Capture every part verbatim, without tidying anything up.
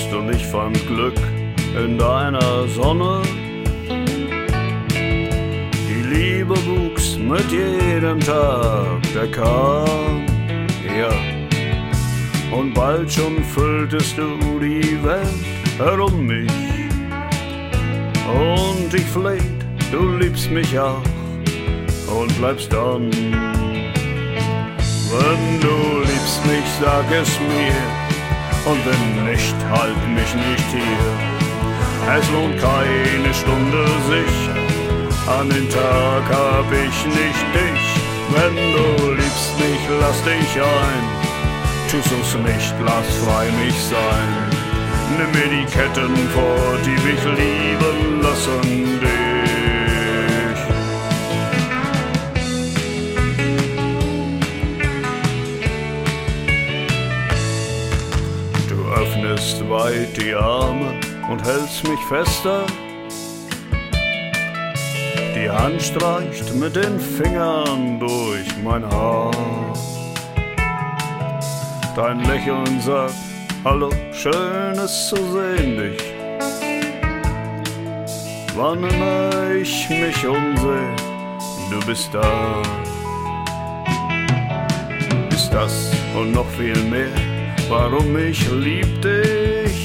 lachst und ich fand Glück in deiner Sonne. Die Liebe wuchs mit jedem Tag, der kam, ja. Und bald schon fülltest du die Welt herum mich. Und ich fleht, du liebst mich auch und bleibst dann. Wenn du liebst mich, sag es mir, und wenn nicht, halt mich nicht hier. Es lohnt keine Stunde sich, an den Tag hab ich nicht dich. Wenn du liebst mich, lass dich ein. Tust du's nicht, lass frei mich sein. Nimm mir die Ketten vor, die mich lieben lassen dich. Du öffnest weit die Arme und hältst mich fester. Die Hand streicht mit den Fingern durch mein Haar. Dein Lächeln sagt, hallo, schön es zu sehen dich. Wann immer ich mich umseh, du bist da. Ist das und noch viel mehr, warum ich lieb dich?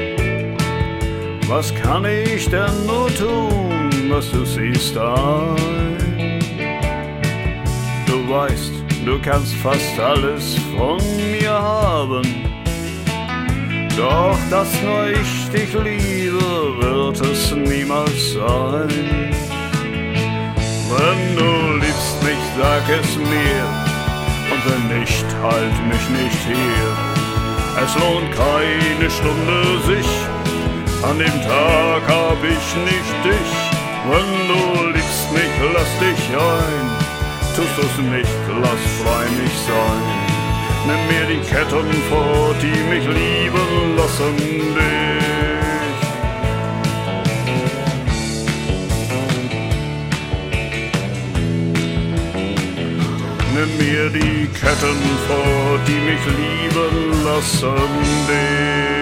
Was kann ich denn nur tun, dass du siehst ein? Du weißt, du kannst fast alles von mir haben, doch dass nur ich dich liebe, wird es niemals sein. Wenn du liebst mich, sag es mir, und wenn nicht, halt mich nicht hier. Es lohnt keine Stunde sich, an dem Tag hab ich nicht dich. Wenn du liebst mich, lass dich ein. Tust du's nicht, lass frei mich sein. Nimm mir die Ketten vor, die mich lieben lassen dich. Nimm mir die Ketten vor, die mich lieben lassen dich.